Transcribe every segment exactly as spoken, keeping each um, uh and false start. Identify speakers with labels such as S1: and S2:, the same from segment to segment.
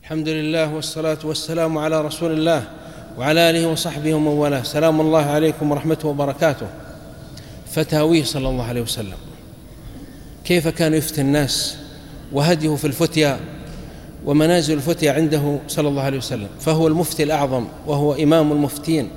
S1: الحمد لله والصلاة والسلام على رسول الله وعلى آله وصحبه ومن والاه. سلام الله عليكم ورحمته وبركاته. فتاويه صلى الله عليه وسلم، كيف كان يفتي الناس وهديه في الفتيا ومنازل الفتيا عنده صلى الله عليه وسلم، فهو المفتي الأعظم وهو إمام المفتين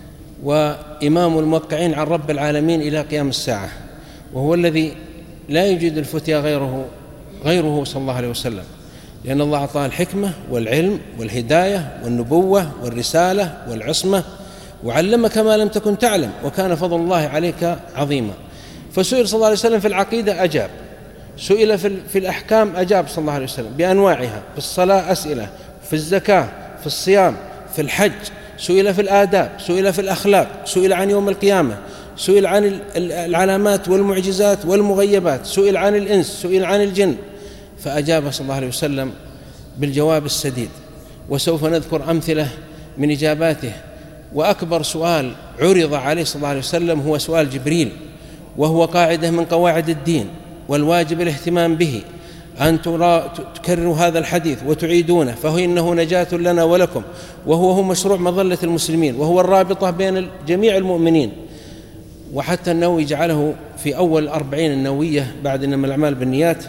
S1: وإمام الموقعين عن رب العالمين إلى قيام الساعة، وهو الذي لا يوجد الفتيا غيره غيره صلى الله عليه وسلم، لأن الله أعطاه الحكمة والعلم والهداية والنبوة والرسالة والعصمة، وعلمك ما لم تكن تعلم، وكان فضل الله عليك عظيما. فسئل صلى الله عليه وسلم في العقيدة أجاب، سئل في الأحكام أجاب صلى الله عليه وسلم بأنواعها، في الصلاة أسئلة، في الزكاة، في الصيام، في الحج، سئل في الآداب، سئل في الأخلاق، سئل عن يوم القيامة، سئل عن العلامات والمعجزات والمغيبات، سئل عن الإنس، سئل عن الجن، فأجاب صلى الله عليه وسلم بالجواب السديد. وسوف نذكر أمثلة من إجاباته. وأكبر سؤال عرض عليه صلى الله عليه وسلم هو سؤال جبريل، وهو قاعدة من قواعد الدين، والواجب الاهتمام به، أن تكرروا هذا الحديث وتعيدونه، فهو إنه نجاة لنا ولكم، وهو هو مشروع مظلة المسلمين، وهو الرابطة بين جميع المؤمنين. وحتى النووي جعله في أول أربعين النووية بعد إنما الأعمال بالنيات.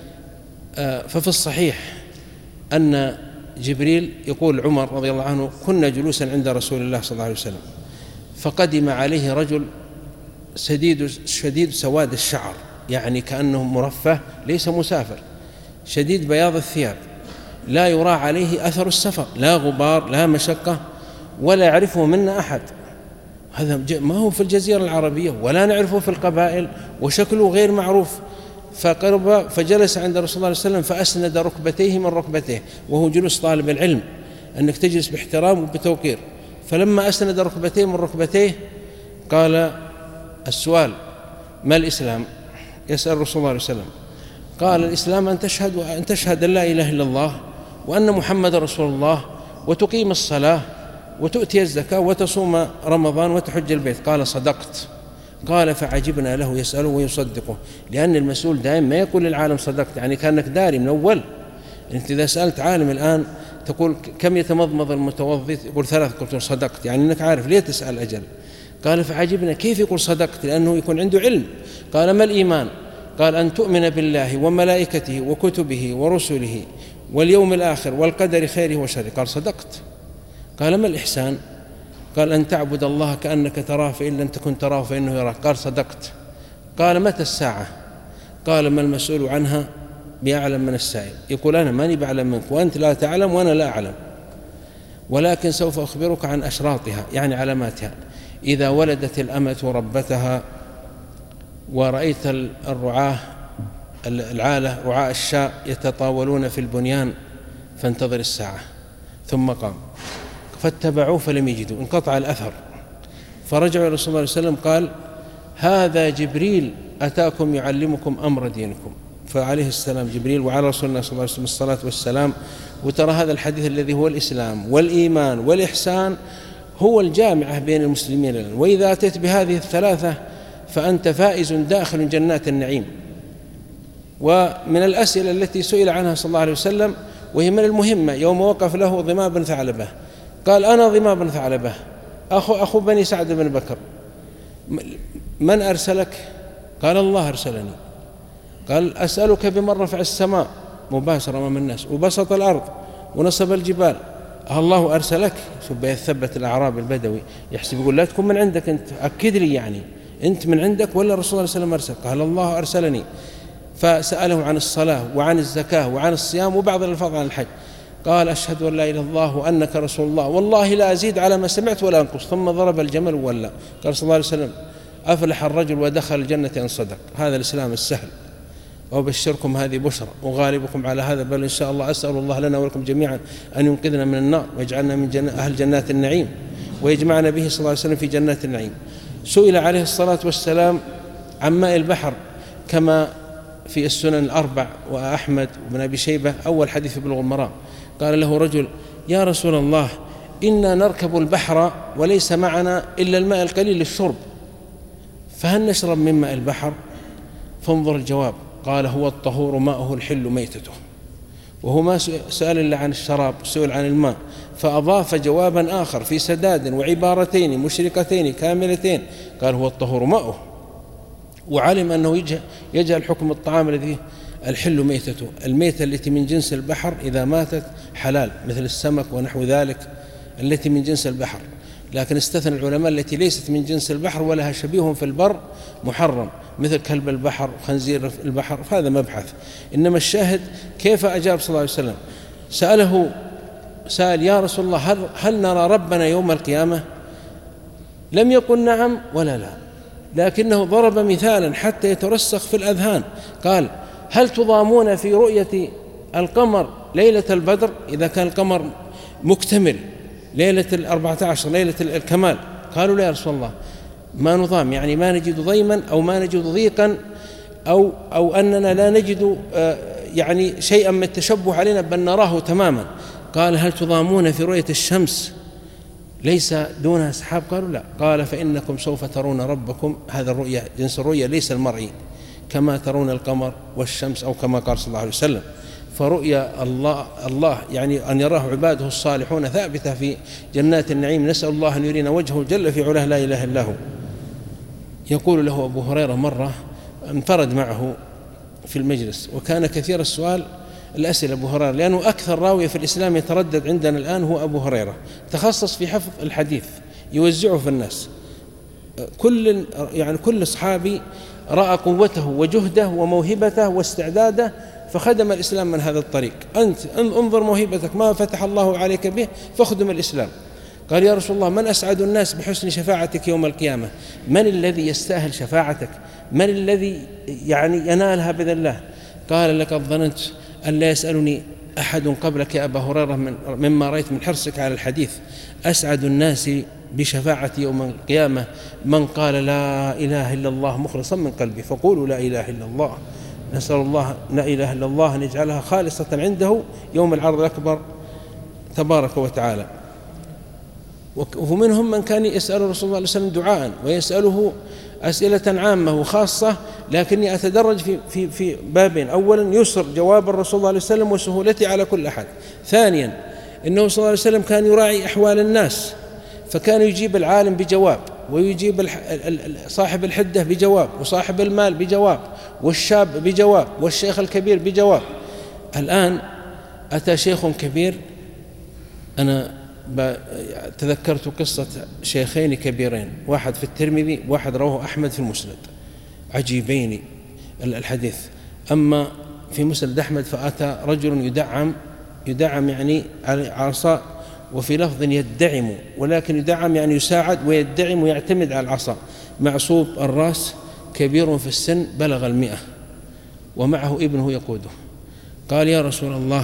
S1: ففي الصحيح أن جبريل يقول عمر رضي الله عنه: كنا جلوسا عند رسول الله صلى الله عليه وسلم، فقدم عليه رجل شديد شديد سواد الشعر، يعني كأنه مرفه ليس مسافر، شديد بياض الثياب، لا يرى عليه أثر السفر، لا غبار لا مشقة، ولا يعرفه منا أحد. هذا ما هو في الجزيرة العربية ولا نعرفه في القبائل، وشكله غير معروف. فقرب فجلس عند رسول الله صلى الله عليه وسلم فأسند ركبتيه من ركبتيه، وهو جلوس طالب العلم، أنك تجلس باحترام وبتوقير. فلما أسند ركبتيه من ركبتيه قال: السؤال ما الإسلام؟ يسأل رسول الله صلى الله عليه وسلم. قال: الإسلام أن تشهد أن تشهد أن لا إله إلا الله وأن محمد رسول الله، وتقيم الصلاة، وتؤتي الزكاة، وتصوم رمضان، وتحج البيت. قال: صدقت. قال: فعجبنا له يسأله ويصدقه، لأن المسؤول دائما ما يقول للعالم صدقت، يعني كأنك داري من أول. أنت إذا سألت عالم الآن تقول كم يتمضمض المتوضئ، يقول ثلاث، قلت صدقت، يعني أنك عارف ليه تسأل أجل. قال: فعجبنا كيف يقول صدقت، لأنه يكون عنده علم. قال: ما الإيمان؟ قال: أن تؤمن بالله وملائكته وكتبه ورسله واليوم الآخر والقدر خيره وشره. قال: صدقت. قال: ما الإحسان؟ قال: أن تعبد الله كأنك تراه فإن لم تكن تراه فإنه يراك. قال: صدقت. قال: متى الساعة؟ قال: ما المسؤول عنها بأعلم من السائل. يقول: أنا ماني بعلم منك، وأنت لا تعلم وأنا لا أعلم، ولكن سوف أخبرك عن أشراطها، يعني علاماتها. إذا ولدت الأمة ربتها، ورأيت الرعاة العالة رعاء الشاء يتطاولون في البنيان، فانتظر الساعة. ثم قام فاتبعوه فلم يجدوا، انقطع الأثر، فرجعوا إلى رسول الله صلى الله عليه وسلم قال: هذا جبريل أتاكم يعلمكم أمر دينكم. فعليه السلام جبريل، وعلى رسول الله صلى الله عليه وسلم الصلاة والسلام. وترى هذا الحديث الذي هو الإسلام والإيمان والإحسان هو الجامعة بين المسلمين الآن. وإذا أتيت بهذه الثلاثة فأنت فائز داخل جنات النعيم. ومن الأسئلة التي سئل عنها صلى الله عليه وسلم، وهي من المهمة، يوم وقف له ضمام بن ثعلبة قال: أنا ضمام بن ثعلبة أخو, أخو بني سعد بن بكر، من أرسلك؟ قال: الله أرسلني. قال: أسألك بمن رفع السماء مباشرة أمام الناس، وبسط الأرض، ونصب الجبال، الله أرسلك؟ شوف يثبت الأعراب البدوي، يحسب يقول: لا تكون من عندك أنت، أكد لي يعني أنت من عندك ولا رسول الله صلى الله عليه وسلم أرسل؟ قال: الله أرسلني. فسأله عن الصلاة وعن الزكاة وعن الصيام وبعض الألفاظ عن الحج. قال: أشهد أن لا إله إلا الله وأنك رسول الله، والله لا أزيد على ما سمعت ولا أنقص. ثم ضرب الجمل وولى. قال صلى الله عليه وسلم: أفلح الرجل ودخل الجنة إن صدق. هذا الإسلام السهل. وأبشركم هذه بشرى، وغالبكم على هذا، بل إن شاء الله أسأل الله لنا ولكم جميعا أن ينقذنا من النار، ويجعلنا من جنة أهل جنات النعيم، ويجمعنا به صلى الله عليه وسلم في جنات النعيم. سئل عليه الصلاة والسلام عن ماء البحر، كما في السنن الأربع وأحمد وابن أبي شيبة، أول حديث في بلوغ المرام. قال له رجل: يا رسول الله، إنا نركب البحر وليس معنا إلا الماء القليل للشرب، فهل نشرب من ماء البحر؟ فانظر الجواب. قال: هو الطهور ماءه الحل ميتته. وهو ما سأل إلا عن الشراب، سئل عن الماء، فأضاف جوابا آخر في سداد وعبارتين مشرقتين كاملتين، قال هو الطهور ماؤه. وعلم أنه يجعل حكم الطعام الذي الحل ميتته، الميتة التي من جنس البحر إذا ماتت حلال مثل السمك ونحو ذلك التي من جنس البحر، لكن استثنى العلماء التي ليست من جنس البحر ولها شبيه في البر محرم مثل كلب البحر وخنزير البحر، فهذا مبحث. إنما الشاهد كيف أجاب صلى الله عليه وسلم. سأله سأل يا رسول الله هل, هل نرى ربنا يوم القيامة؟ لم يقل نعم ولا لا، لكنه ضرب مثالا حتى يترسخ في الأذهان. قال هل تضامون في رؤية القمر ليلة البدر إذا كان القمر مكتمل ليلة الأربعة عشر ليلة الكمال؟ قالوا لا يا رسول الله ما نضام، يعني ما نجد ضيما أو ما نجد ضيقا أو, أو أننا لا نجد يعني شيئا من التشبه علينا بل نراه تماما. قال هل تضامون في رؤية الشمس ليس دونها سحاب؟ قالوا لا. قال فإنكم سوف ترون ربكم، هذا الرؤية جنس الرؤية ليس المرئي، كما ترون القمر والشمس أو كما قال صلى الله عليه وسلم. فرؤيا الله الله يعني أن يراه عباده الصالحون ثابتة في جنات النعيم. نسأل الله أن يرينا وجهه جل في علاه لا إله إلا هو. يقول له أبو هريرة مرة انفرد معه في المجلس، وكان كثير السؤال الأسئلة أبو هريرة، لأنه أكثر راوية في الإسلام يتردد عندنا الآن هو أبو هريرة، تخصص في حفظ الحديث يوزعه في الناس. كل يعني كل صحابي رأى قوته وجهده وموهبته واستعداده فخدم الإسلام من هذا الطريق. أنت انظر موهبتك ما فتح الله عليك به فاخدم الإسلام. قال يا رسول الله من أسعد الناس بحسن شفاعتك يوم القيامة؟ من الذي يستاهل شفاعتك؟ من الذي يعني ينالها بإذن الله؟ قال لقد ظننت أن لا يسألني أحد قبلك يا أبا هريرة من مما رأيت من حرصك على الحديث. أسعد الناس بشفاعتي يوم القيامة من قال لا إله إلا الله مخلصا من قلبه، فقولوا لا إله إلا الله. نسأل الله لا إله إلا الله أن يجعلها خالصة عنده يوم العرض الأكبر تبارك وتعالى. ومنهم من كان يسأل الرسول صلى الله عليه وسلم دعاء ويسأله أسئلة عامة وخاصة، لكني أتدرج في, في, في بابين: أولا يسر جواب الرسول صلى الله عليه وسلم وسهولته على كل أحد. ثانيا إنه صلى الله عليه وسلم كان يراعي أحوال الناس، فكان يجيب العالم بجواب ويجيب صاحب الحدة بجواب وصاحب المال بجواب والشاب بجواب والشيخ الكبير بجواب. الآن أتى شيخ كبير، أنا تذكرت قصة شيخين كبيرين، واحد في الترمذي واحد رواه أحمد في المسند، عجيبين الحديث. أما في مسند أحمد فأتى رجل يدعم يدعم يعني على عصا، وفي لفظ يدعم، ولكن يدعم يعني يساعد، ويدعم ويعتمد على العصا، معصوب الرأس كبير في السن بلغ المئة ومعه ابنه يقوده. قال يا رسول الله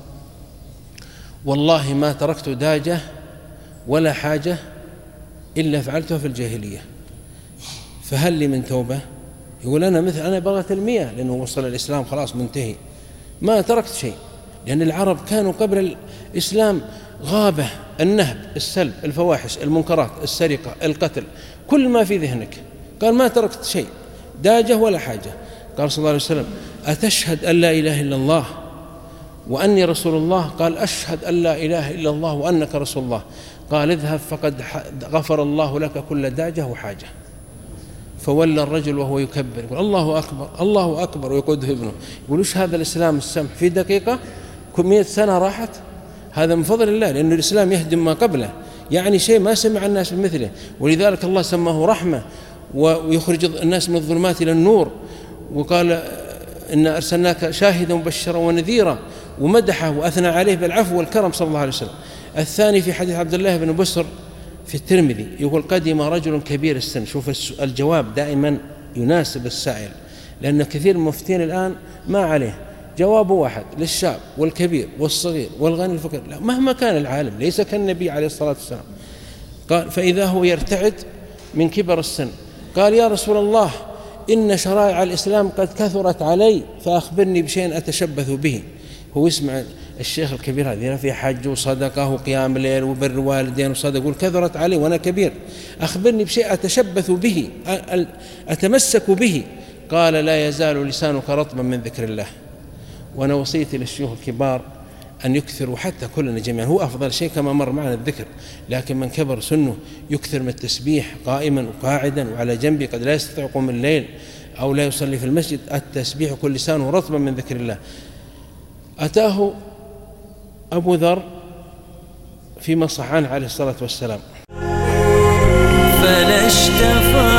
S1: والله ما تركت داجة ولا حاجة إلا فعلتها في الجاهلية، فهل لي من توبة؟ يقول أنا مثل أنا بغت المئة، لأنه وصل الإسلام خلاص منتهي، ما تركت شيء. لأن العرب كانوا قبل الإسلام غابة، النهب، السلب، الفواحش، المنكرات، السرقة، القتل، كل ما في ذهنك. قال ما تركت شيء، داجة ولا حاجة. قال صلى الله عليه وسلم أتشهد أن لا إله إلا الله وأني رسول الله؟ قال أشهد أن لا إله إلا الله وأنك رسول الله. قال اذهب فقد غفر الله لك كل داجة وحاجة. فولى الرجل وهو يكبر يقول الله أكبر الله أكبر ويقوده ابنه. يقول إيش هذا الإسلام السمح في دقيقة مئة سنة راحت؟ هذا من فضل الله، لأن الإسلام يهدم ما قبله، يعني شيء ما سمع الناس بمثله. ولذلك الله سماه رحمة ويخرج الناس من الظلمات إلى النور، وقال إن أرسلناك شاهدا ومبشرا ونذيرا، ومدحه وأثنى عليه بالعفو والكرم صلى الله عليه وسلم. الثاني في حديث عبد الله بن بسر في الترمذي يقول قدم رجل كبير السن. شوف الجواب دائما يناسب السائل، لأن كثير من المفتين الآن ما عليه جواب واحد للشاب والكبير والصغير والغني الفقير، لا مهما كان العالم ليس كالنبي عليه الصلاة والسلام. قال فإذا هو يرتعد من كبر السن. قال يا رسول الله إن شرائع الإسلام قد كثرت علي فأخبرني بشيء أتشبث به. هو يسمع الشيخ الكبير هذه في حج وصدقه وقيام الليل وبر والدين وصدق، يقول كثرت علي وأنا كبير، أخبرني بشيء أتشبث به أتمسك به. قال لا يزال لسانك رطبا من ذكر الله وأنا وصيتي للشيوخ الكبار أن يكثروا حتى كلنا جميعا، هو أفضل شيء كما مر معنا الذكر، لكن من كبر سنه يكثر من التسبيح قائما وقاعدا وعلى جنبه، قد لا يستطيع يقوم الليل أو لا يصلي في المسجد، التسبيح كل لسانه رطبا من ذكر الله. أتاه أبو ذر في مصحان عليه الصلاة والسلام،
S2: فلا اشتفى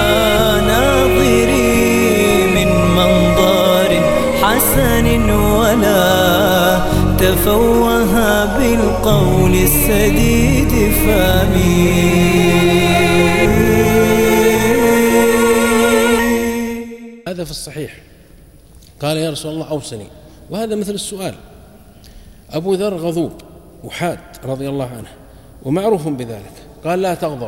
S2: ناظري من منظر حسن ولا تفوه بالقول السديد فامي.
S1: هذا في الصحيح. قال يا رسول الله أوصني، وهذا مثل السؤال. أبو ذر غضوب وحاد رضي الله عنه ومعروف بذلك، قال لا تغضب،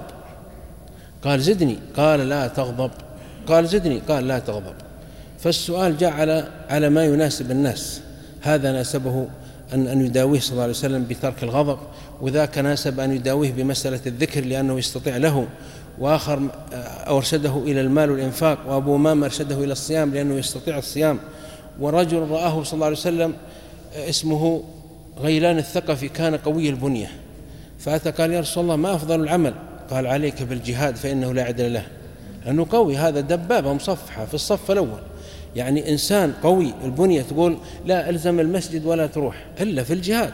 S1: قال زدني، قال لا تغضب، قال زدني، قال لا تغضب. فالسؤال جاء على على ما يناسب الناس، هذا ناسبه أن أن يداويه صلى الله عليه وسلم بترك الغضب، وذاك ناسب أن يداويه بمسألة الذكر لأنه يستطيع له، وآخر أرشده إلى المال والإنفاق، وأبو أمامة أرشده إلى الصيام لأنه يستطيع الصيام. ورجل رآه صلى الله عليه وسلم اسمه غيلان الثقفي كان قوي البنية، فأتى قال يا رسول الله ما أفضل العمل؟ قال عليك بالجهاد فإنه لا عدل له، لأنه قوي، هذا دبابة مصفحة في الصف الأول، يعني إنسان قوي البنية تقول لا ألزم المسجد ولا تروح إلا في الجهاد.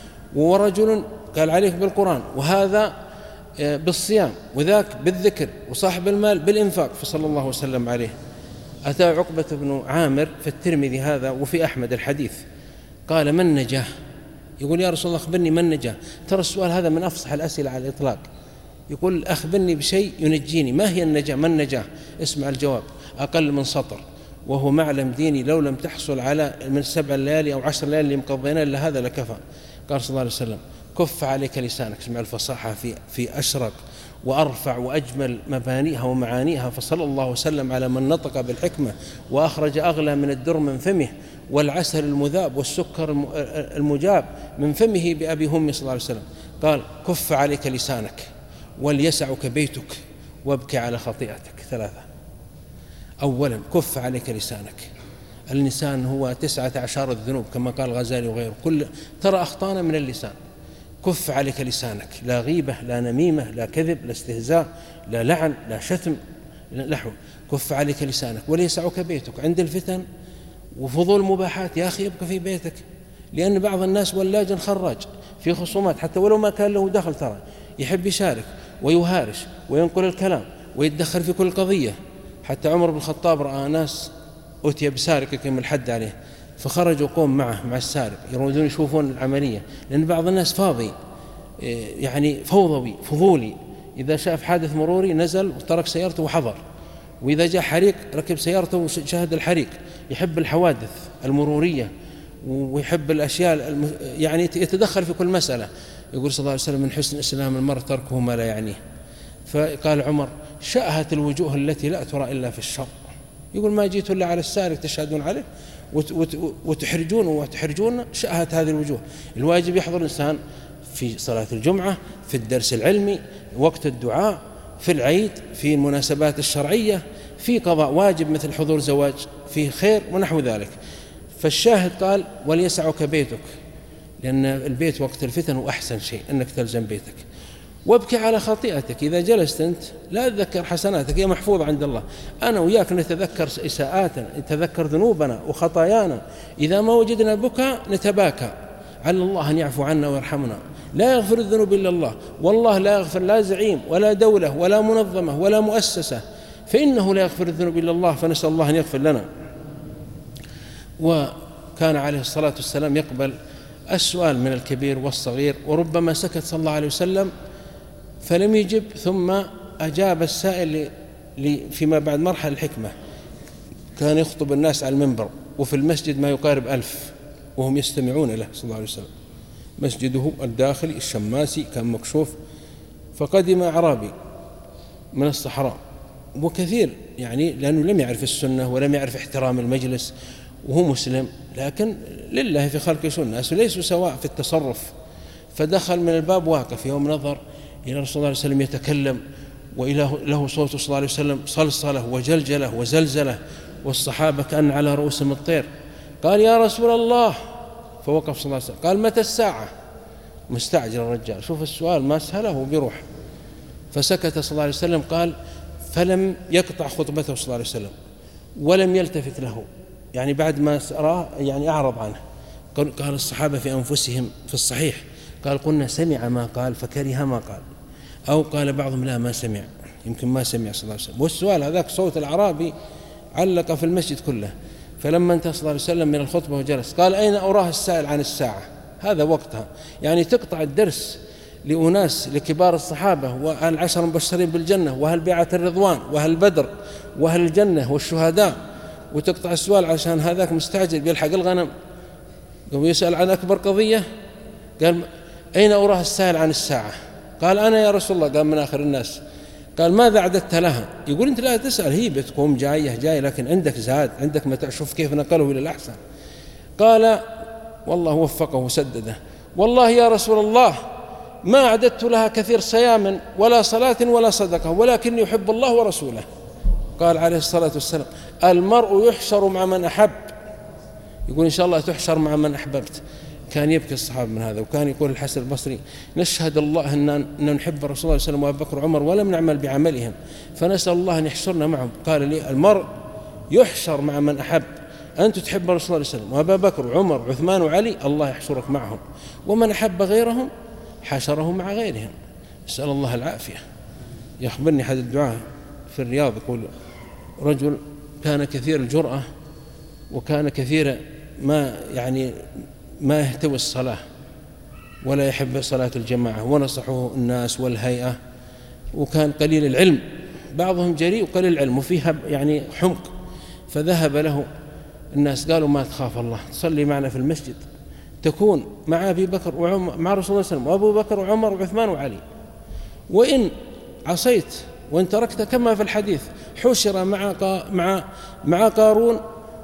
S1: ورجل قال عليك بالقرآن، وهذا بالصيام، وذاك بالذكر، وصاحب المال بالإنفاق، فصلى الله وسلم عليه. أتى عقبة بن عامر في الترمذي هذا وفي أحمد الحديث، قال من نجاه؟ يقول يا رسول الله أخبرني من نجاه. ترى السؤال هذا من أفصح الأسئلة على الإطلاق، يقول أخبرني بشيء ينجيني، ما هي النجاة؟ من نجاه؟ اسمع الجواب، أقل من سطر، وهو معلم ديني لو لم تحصل على من سبع الليالي أو عشر ليالي اللي مقضينا إلا هذا لكفى. قال صلى الله عليه وسلم كف عليك لسانك، اسمع الفصاحة في في أشرق وأرفع وأجمل مبانيها ومعانيها، فصلى الله وسلم على من نطق بالحكمة وأخرج أغلى من الدر من فمه، والعسل المذاب والسكر المجاب من فمه بأبي همي صلى الله عليه وسلم. قال كف عليك لسانك وليسعك بيتك وابكي على خطيئتك. ثلاثة. أولا كف عليك لسانك، اللسان هو تسعة عشر الذنوب كما قال الغزالي وغيره، كل ترى أخطانا من اللسان. كف عليك لسانك، لا غيبة، لا نميمة، لا كذب، لا استهزاء، لا لعن، لا شتم، لا لحو. كف عليك لسانك وليسعك بيتك عند الفتن وفضول المباحات، يا أخي ابقى في بيتك، لأن بعض الناس ولاج خراج في خصومات حتى ولو ما كان له دخل، ترى يحب يشارك ويهارش وينقل الكلام ويتدخل في كل قضية. حتى عمر بن الخطاب رأى ناس أتي بسارق يقيم الحد عليه، فخرجوا قوم معه مع السارق يريدون يشوفون العملية، لأن بعض الناس فاضي يعني فوضوي فضولي، إذا شاف حادث مروري نزل وترك سيارته وحضر، وإذا جاء حريق ركب سيارته وشاهد الحريق. يحب الحوادث المرورية ويحب الأشياء الم... يعني يتدخل في كل مسألة. يقول صلى الله عليه وسلم من حسن إسلام المرء تركه ما لا يعنيه. فقال عمر شأهت الوجوه التي لا ترى إلا في الشر، يقول ما جيت إلا على السارق تشهدون عليه وتحرجون وتحرجون، شأهت هذه الوجوه. الواجب يحضر الإنسان في صلاة الجمعة، في الدرس العلمي، وقت الدعاء، في العيد، في المناسبات الشرعية، في قضاء واجب مثل حضور زواج، في خير ونحو ذلك. فالشاهد قال وليسعك بيتك، لأن البيت وقت الفتن هو أحسن شيء أنك تلزم بيتك. وابكي على خطيئتك، إذا جلست أنت لا تذكر حسناتك، هي محفوظة عند الله. أنا وياك نتذكر إساءاتنا، نتذكر ذنوبنا وخطايانا، إذا ما وجدنا بكى نتباكى على الله أن يعفو عنا ويرحمنا. لا يغفر الذنوب إلا الله، والله لا يغفر لا زعيم ولا دولة ولا منظمة ولا مؤسسة، فإنه لا يغفر الذنوب إلا الله، فنسأل الله أن يغفر لنا. وكان عليه الصلاة والسلام يقبل السؤال من الكبير والصغير، وربما سكت صلى الله عليه وسلم فلم يجب، ثم أجاب السائل فيما بعد مرحلة الحكمة. كان يخطب الناس على المنبر وفي المسجد ما يقارب ألف وهم يستمعون له صلى الله عليه وسلم، مسجده الداخلي الشماسي كان مكشوف. فقدم أعرابي من الصحراء، وكثير يعني لأنه لم يعرف السنة ولم يعرف احترام المجلس، وهو مسلم، لكن لله في خلق سنة، الناس ليسوا سواء في التصرف. فدخل من الباب واقف، يوم نظر إلى رسول الله صلى الله عليه وسلم يتكلم، وإله له صوته صلى الله عليه وسلم صلصلة وجلجلة وزلزلة، والصحابة كأن على رؤوسهم الطير. قال يا رسول الله، فوقف صلى الله عليه وسلم قال متى الساعة؟ مستعجل الرجال، شوف السؤال ما سهله بيروح. فسكت صلى الله عليه وسلم، قال فلم يقطع خطبته صلى الله عليه وسلم ولم يلتفت له، يعني بعد ما سأراه يعني أعرض عنه. قال الصحابة في أنفسهم في الصحيح، قال قلنا سمع ما قال فكره ما قال، أو قال بعضهم لا ما سمع، يمكن ما سمع صلى الله عليه وسلم. والسؤال هذاك صوت الأعرابي علق في المسجد كله. فلما انتهى صلى الله عليه وسلم من الخطبة وجلس قال أين أراه السائل عن الساعة؟ هذا وقتها، يعني تقطع الدرس لأناس لكبار الصحابة وأهل عشر المبشرين بالجنة وأهل بيعة الرضوان وأهل بدر وأهل الجنة والشهداء، وتقطع السؤال عشان هذاك مستعجل بيلحق الغنم. قام يسأل عن أكبر قضية، قال أين أراه السائل عن الساعة؟ قال أنا يا رسول الله. قال من آخر الناس. قال ماذا أعددت لها؟ يقول أنت لا تسأل، هي بتقوم جاية جاية، لكن عندك زاد، عندك متى، شوف كيف نقله إلى الأحسن. قال والله وفقه وسدده، والله يا رسول الله ما أعددت لها كثير صيام ولا صلاة ولا صدقة، ولكني يحب الله ورسوله. قال عليه الصلاة والسلام المرء يحشر مع من أحب، يقول إن شاء الله تحشر مع من أحببت. كان يبكي الصحابة من هذا. وكان يقول الحسن البصري نشهد الله أن نحب الرسول صلى الله عليه وسلم وأبي بكر وعمر ولم نعمل بعملهم، فنسأل الله أن يحشرنا معهم. قال لي المرء يحشر مع من أحب، أنت تحب الرسول صلى الله عليه وسلم وأبا بكر وعمر وعثمان وعلي، الله يحشرك معهم، ومن أحب غيرهم حشره مع غيرهم. نسأل الله العافية. يخبرني أحد الدعاة في الرياض يقول رجل كان كثير الجرأة وكان كثير ما يعني ما يهتوي الصلاة ولا يحب صلاة الجماعة، ونصحه الناس والهيئة، وكان قليل العلم، بعضهم جريء وقليل العلم وفيها يعني حمق. فذهب له الناس قالوا ما تخاف الله، تصلي معنا في المسجد، تكون مع أبي بكر وعمر مع رسول الله صلى الله عليه وسلم وأبو بكر وعمر وعثمان وعلي، وإن عصيت وإن تركت كما في الحديث حشر مع مع مع قارون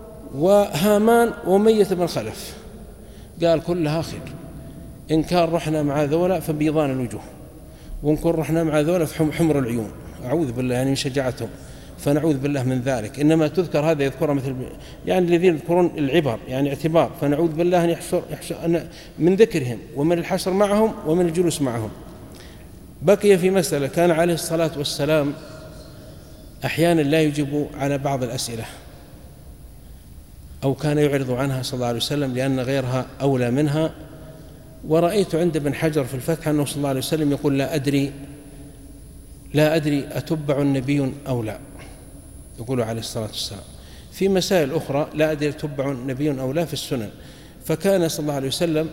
S1: وهامان وأمية بن خلف. قال كلها خير، إن كان رحنا مع ذولا فبيضان الوجوه، وإن كن رحنا مع ذولا فحمر العيون، أعوذ بالله يعني من شجاعتهم، فنعوذ بالله من ذلك. إنما تذكر هذا يذكرها مثل يعني الذين يذكرون العبر يعني اعتبار، فنعوذ بالله أن يحشر, يحشر من ذكرهم ومن الحشر معهم ومن الجلوس معهم. بقي في مسألة، كان عليه الصلاة والسلام أحيانا لا يجيب على بعض الأسئلة أو كان يعرض عنها صلى الله عليه وسلم لأن غيرها أولى منها. ورأيت عند ابن حجر في الفتح أنه صلى الله عليه وسلم يقول لا أدري لا أدري أتبع النبي أو لا، يقول عليه الصلاة والسلام. في مسائل أخرى لا أدري أتبع النبي أو لا في السنن. فكان صلى الله عليه وسلم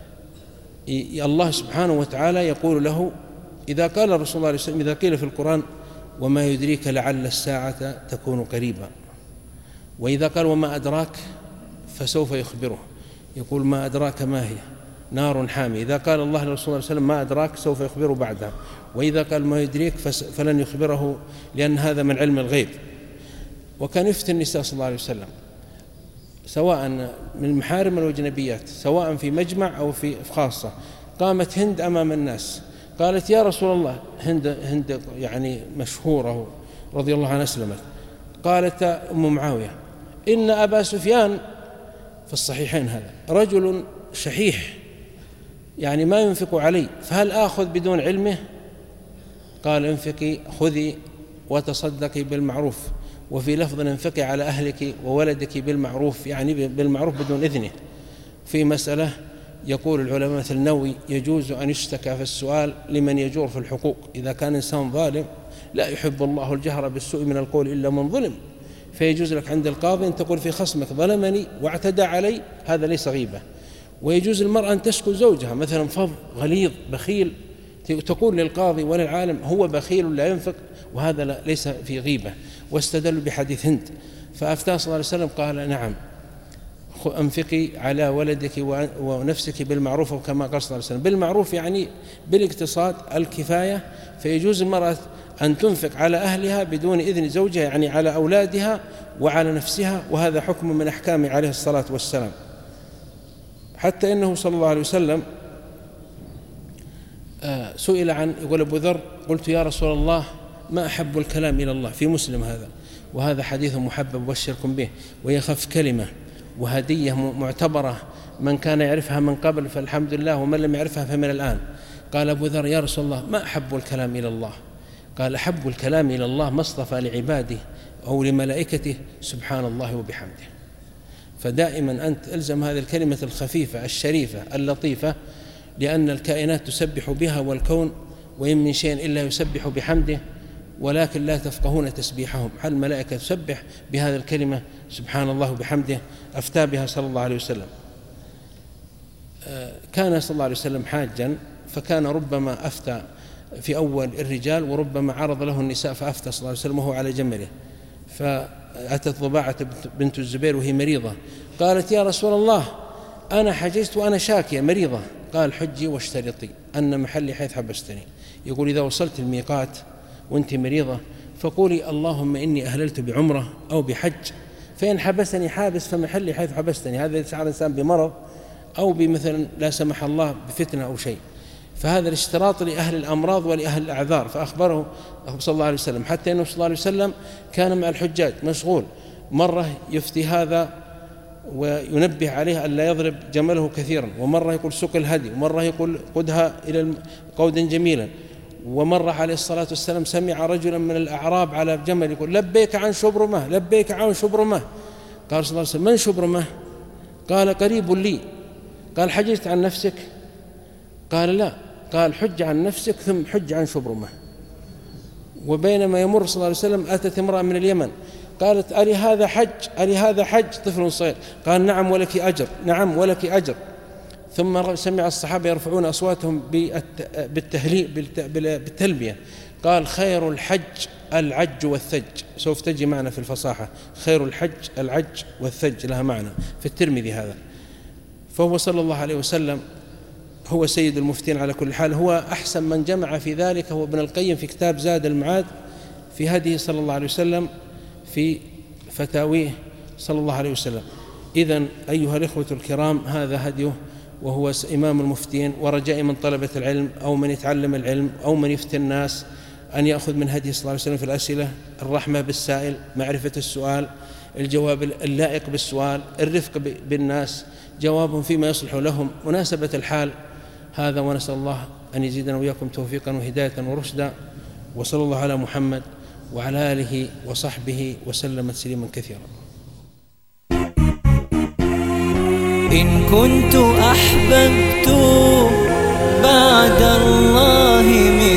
S1: الله سبحانه وتعالى يقول له إذا قال الرسول صلى الله عليه وسلم، إذا قيل في القرآن وما يدريك لعل الساعة تكون قريبا، وإذا قال وما أدراك فسوف يخبره، يقول ما أدراك ما هي نار حامية. إذا قال الله للرسول صلى الله عليه وسلم ما أدراك سوف يخبره بعدها، وإذا قال ما يدريك فلن يخبره لأن هذا من علم الغيب. وكان يفتي النساء صلى الله عليه وسلم سواء من المحارم والأجنبيات، سواء في مجمع أو في خاصة. قامت هند أمام الناس قالت يا رسول الله، هند هند يعني مشهورة رضي الله عنها أسلمت، قالت أم معاوية إن أبا سفيان في الصحيحين هذا رجل شحيح يعني ما ينفق علي، فهل آخذ بدون علمه؟ قال انفقي، خذي وتصدقي بالمعروف، وفي لفظ انفقي على أهلك وولدك بالمعروف، يعني بالمعروف بدون إذنه. في مسألة يقول العلماء مثل النووي يجوز أن يشتكى في السؤال لمن يجور في الحقوق، إذا كان إنسان ظالم لا يحب الله الجهر بالسوء من القول إلا من ظلم، فيجوز لك عند القاضي أن تقول في خصمك ظلمني واعتدى علي، هذا ليس غيبة. ويجوز المرأة أن تشكو زوجها مثلا فظ غليظ بخيل، تقول للقاضي وللعالم هو بخيل لا ينفق، وهذا ليس في غيبة. واستدلوا بحديث هند، فأفتى صلى الله عليه وسلم قال نعم أنفقي على ولدك ونفسك بالمعروف، وكما قال صلى الله عليه وسلم بالمعروف يعني بالاقتصاد الكفاية. فيجوز المرأة أن تنفق على أهلها بدون إذن زوجها، يعني على أولادها وعلى نفسها، وهذا حكم من أحكامه عليه الصلاة والسلام. حتى إنه صلى الله عليه وسلم سئل عن، يقول أبو ذر قلت يا رسول الله ما أحب الكلام إلى الله، في مسلم هذا، وهذا حديث محبب وبشركم به، ويخف كلمة وهدية معتبرة، من كان يعرفها من قبل فالحمد لله، ومن لم يعرفها فمن الآن. قال أبو ذر: يا رسول الله، ما أحب الكلام إلى الله؟ قال: أحب الكلام إلى الله ما اصطفى لعباده أو لملائكته سبحان الله وبحمده. فدائما أنت ألزم هذه الكلمة الخفيفة الشريفة اللطيفة، لأن الكائنات تسبح بها والكون، وإن من شيء إلا يسبح بحمده ولكن لا تفقهون تسبيحهم. الملائكة تسبح بهذه الكلمة سبحان الله وبحمده، أفتى بها صلى الله عليه وسلم. كان صلى الله عليه وسلم حاجا، فكان ربما أفتى في أول الرجال، وربما عرض له النساء فأفتى صلى الله عليه وسلم وهو على جمله. فأتت ضباعة بنت الزبير وهي مريضة، قالت: يا رسول الله، أنا حجزت وأنا شاكية مريضة. قال: حجي واشترطي أن محلي حيث حبستني. يقول: إذا وصلت الميقات وأنت مريضة فقولي: اللهم إني أهللت بعمرة أو بحج، فإن حبسني حابس فمحلي حيث حبستني. هذا يشعر الإنسان بمرض أو بمثلا لا سمح الله بفتنة أو شيء، فهذا الاشتراط لأهل الأمراض ولأهل الأعذار. فأخبره صلى الله عليه وسلم، حتى أنه صلى الله عليه وسلم كان مع الحجاج مشغول، مرة يفتي هذا وينبه عليه ألا يضرب جمله كثيرا، ومرة يقول: سق الهدي، ومرة يقول: قدها إلى قودا جميلا، ومرة عليه الصلاة والسلام سمع رجلا من الأعراب على جمل يقول: لبيك عن شبرمة، لبيك عن شبرمة. قال صلى الله عليه وسلم: من شبرمة؟ قال: قريب لي. قال: حججت عن نفسك؟ قال: لا. قال: حج عن نفسك ثم حج عن شبرمة. وبينما يمر صلى الله عليه وسلم أتت امرأة من اليمن، قالت: ألي هذا حج؟ ألي هذا حج؟ طفل صغير. قال: نعم ولك أجر، نعم ولك أجر. ثم سمع الصحابة يرفعون أصواتهم بالتلبية. قال: خير الحج العج والثج. سوف تجي معنا في الفصاحة، خير الحج العج والثج، لها معنى في الترمذي هذا. فهو صلى الله عليه وسلم هو سيد المفتين على كل حال. هو أحسن من جمع في ذلك هو ابن القيم في كتاب زاد المعاد في هديه صلى الله عليه وسلم في فتاويه صلى الله عليه وسلم. إذن أيها الإخوة الكرام، هذا هديه، وهو إمام المفتين، ورجاء من طلبة العلم أو من يتعلم العلم أو من يفتي الناس أن يأخذ من هديه صلى الله عليه وسلم في الأسئلة: الرحمة بالسائل، معرفة السؤال، الجواب اللائق بالسؤال، الرفق بالناس، جواب فيما يصلح لهم، مناسبة الحال. هذا، ونسأل الله أن يزيدنا وإياكم توفيقا وهداية ورشدا، وصلى الله على محمد وعلى آله وصحبه وسلم تسليما كثيرا.
S2: إن كنت أحببت بعد الله